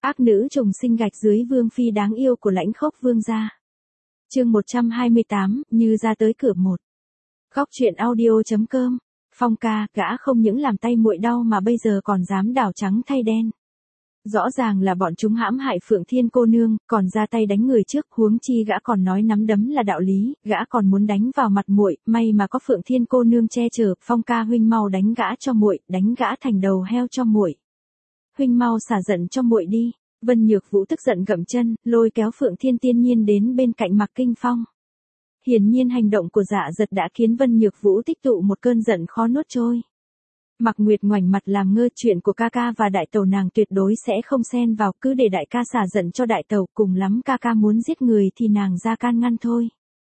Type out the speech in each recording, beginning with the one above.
Ác nữ trùng sinh gạch dưới vương phi đáng yêu của Lãnh Khốc vương gia. Chương 128, như ra tới cửa một. Góc truyện audio.com. Phong ca, gã không những làm tay muội đau mà bây giờ còn dám đảo trắng thay đen. Rõ ràng là bọn chúng hãm hại Phượng Thiên cô nương, còn ra tay đánh người trước, huống chi gã còn nói nắm đấm là đạo lý, gã còn muốn đánh vào mặt muội, may mà có Phượng Thiên cô nương che chở, Phong ca huynh mau đánh gã cho muội, đánh gã thành đầu heo cho muội. Huynh mau xả giận cho muội đi. Vân Nhược Vũ tức giận gậm chân, lôi kéo Phượng Thiên Tiên Nhiên đến bên cạnh Mạc Kinh Phong. Hiển nhiên hành động của Dạ Dật đã khiến Vân Nhược Vũ tích tụ một cơn giận khó nuốt trôi. Mạc Nguyệt ngoảnh mặt làm ngơ, chuyện của ca ca và đại tẩu nàng tuyệt đối sẽ không xen vào, cứ để đại ca xả giận cho đại tẩu, cùng lắm ca ca muốn giết người thì nàng ra can ngăn thôi.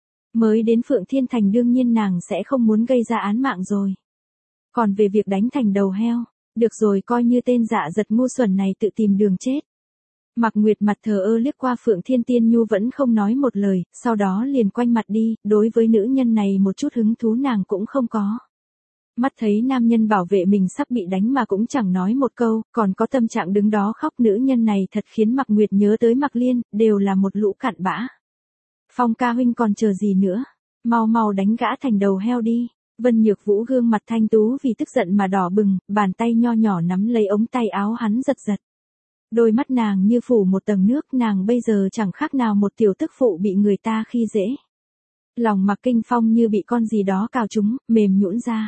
Mới đến Phượng Thiên Thành đương nhiên nàng sẽ không muốn gây ra án mạng rồi. Còn về việc đánh thành đầu heo, được rồi, coi như tên Dạ Dật ngu xuẩn này tự tìm đường chết. Mạc Nguyệt mặt thờ ơ liếc qua Phượng Thiên Tiên Nhu vẫn không nói một lời, sau đó liền quanh mặt đi, đối với nữ nhân này một chút hứng thú nàng cũng không có. Mắt thấy nam nhân bảo vệ mình sắp bị đánh mà cũng chẳng nói một câu, còn có tâm trạng đứng đó khóc, nữ nhân này thật khiến Mạc Nguyệt nhớ tới Mạc Liên, đều là một lũ cặn bã. Phong ca huynh còn chờ gì nữa, mau mau đánh gã thành đầu heo đi. Vân Nhược Vũ gương mặt thanh tú vì tức giận mà đỏ bừng, bàn tay nho nhỏ nắm lấy ống tay áo hắn giật giật. Đôi mắt nàng như phủ một tầng nước, nàng bây giờ chẳng khác nào một tiểu tức phụ bị người ta khi dễ. Lòng Mạc Kinh Phong như bị con gì đó cào trúng, mềm nhũn ra.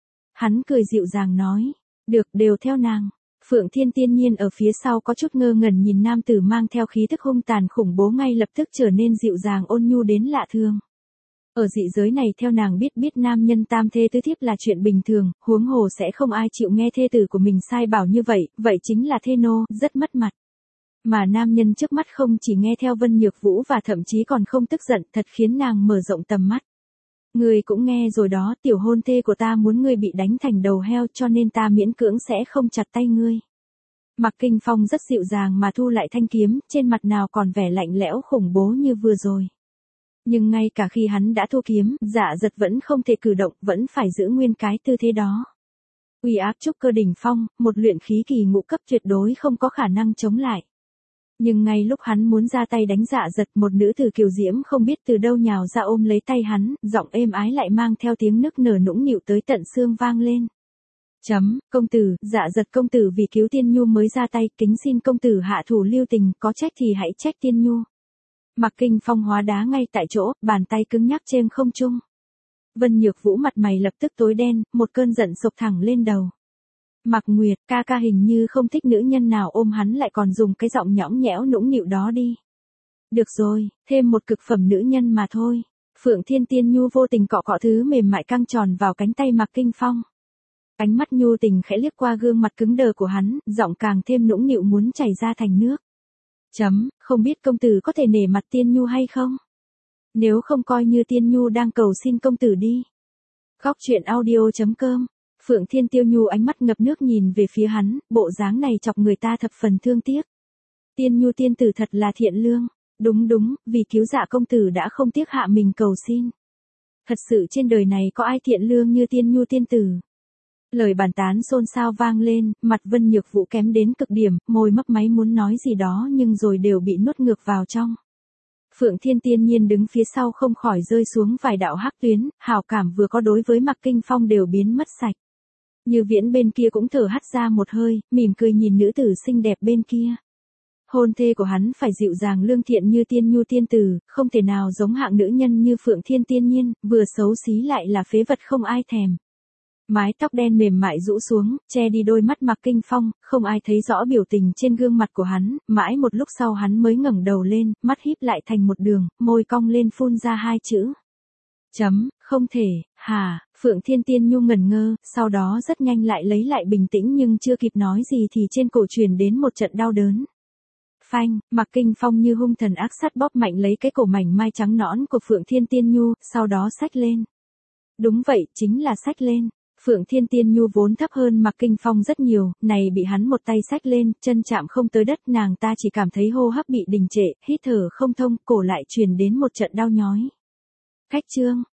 Hắn cười dịu dàng nói, được, đều theo nàng. Phượng Thiên Tiên Nhiên ở phía sau có chút ngơ ngẩn nhìn nam tử mang theo khí tức hung tàn khủng bố, ngay lập tức trở nên dịu dàng ôn nhu đến lạ thường. Ở dị giới này theo nàng biết nam nhân tam thê tứ thiếp là chuyện bình thường, huống hồ sẽ không ai chịu nghe thê tử của mình sai bảo như vậy, vậy chính là thê nô, rất mất mặt. Mà nam nhân trước mắt không chỉ nghe theo Vân Nhược Vũ và thậm chí còn không tức giận, thật khiến nàng mở rộng tầm mắt. Ngươi cũng nghe rồi đó, tiểu hôn thê của ta muốn ngươi bị đánh thành đầu heo, cho nên ta miễn cưỡng sẽ không chặt tay ngươi. Mạc Kinh Phong rất dịu dàng mà thu lại thanh kiếm, trên mặt nào còn vẻ lạnh lẽo khủng bố như vừa rồi. Nhưng ngay cả khi hắn đã thu kiếm, Dạ Dật vẫn không thể cử động, vẫn phải giữ nguyên cái tư thế đó. Uy áp trúc cơ đỉnh phong, một luyện khí kỳ ngũ cấp tuyệt đối không có khả năng chống lại. Nhưng ngay lúc hắn muốn ra tay đánh Dạ Dật, một nữ tử kiều diễm không biết từ đâu nhào ra ôm lấy tay hắn, giọng êm ái lại mang theo tiếng nức nở nũng nịu tới tận xương vang lên. Công tử, Dạ Dật công tử vì cứu Tiên Nhu mới ra tay, kính xin công tử hạ thủ lưu tình, có trách thì hãy trách Tiên Nhu. Mạc Kinh Phong hóa đá ngay tại chỗ, bàn tay cứng nhắc trên không trung. Vân Nhược Vũ mặt mày lập tức tối đen, một cơn giận sộc thẳng lên đầu. Mạc Nguyệt, ca ca hình như không thích nữ nhân nào ôm hắn lại còn dùng cái giọng nhõng nhẽo nũng nịu đó đi. Được rồi, thêm một cực phẩm nữ nhân mà thôi. Phượng Thiên Tiên Nhu vô tình cọ cọ thứ mềm mại căng tròn vào cánh tay Mạc Kinh Phong. Ánh mắt nhu tình khẽ liếc qua gương mặt cứng đờ của hắn, giọng càng thêm nũng nịu muốn chảy ra thành nước. Không biết công tử có thể nể mặt Tiên Nhu hay không? Nếu không coi như Tiên Nhu đang cầu xin công tử đi. Góc truyện audio.com. Phượng Thiên Tiêu Nhu ánh mắt ngập nước nhìn về phía hắn, bộ dáng này chọc người ta thập phần thương tiếc. Tiên Nhu tiên tử thật là thiện lương. Đúng, vì cứu Dạ công tử đã không tiếc hạ mình cầu xin. Thật sự trên đời này có ai thiện lương như Tiên Nhu tiên tử. Lời bàn tán xôn xao vang lên, mặt Vân Nhược Vũ kém đến cực điểm, môi mấp máy muốn nói gì đó nhưng rồi đều bị nuốt ngược vào trong. Phượng Thiên Tiên Nhiên đứng phía sau không khỏi rơi xuống vài đạo hắc tuyến, hảo cảm vừa có đối với Mạc Kinh Phong đều biến mất sạch. Như Viễn bên kia cũng thở hắt ra một hơi, mỉm cười nhìn nữ tử xinh đẹp bên kia. Hôn thê của hắn phải dịu dàng lương thiện như Tiên Nhu tiên tử, không thể nào giống hạng nữ nhân như Phượng Thiên Tiên Nhiên, vừa xấu xí lại là phế vật không ai thèm. Mái tóc đen mềm mại rũ xuống, che đi đôi mắt Mạc Kinh Phong, không ai thấy rõ biểu tình trên gương mặt của hắn, mãi một lúc sau hắn mới ngẩng đầu lên, mắt híp lại thành một đường, môi cong lên phun ra hai chữ. Không thể, hả, Phượng Thiên Tiên Nhu ngẩn ngơ, sau đó rất nhanh lại lấy lại bình tĩnh nhưng chưa kịp nói gì thì trên cổ truyền đến một trận đau đớn. Phanh, Mạc Kinh Phong như hung thần ác sát bóp mạnh lấy cái cổ mảnh mai trắng nõn của Phượng Thiên Tiên Nhu, sau đó xách lên. Đúng vậy, chính là xách lên. Phượng Thiên Tiên Nhu vốn thấp hơn Mạc Kinh Phong rất nhiều, này bị hắn một tay xách lên, chân chạm không tới đất, nàng ta chỉ cảm thấy hô hấp bị đình trệ, hít thở không thông, cổ lại truyền đến một trận đau nhói. Khách trương,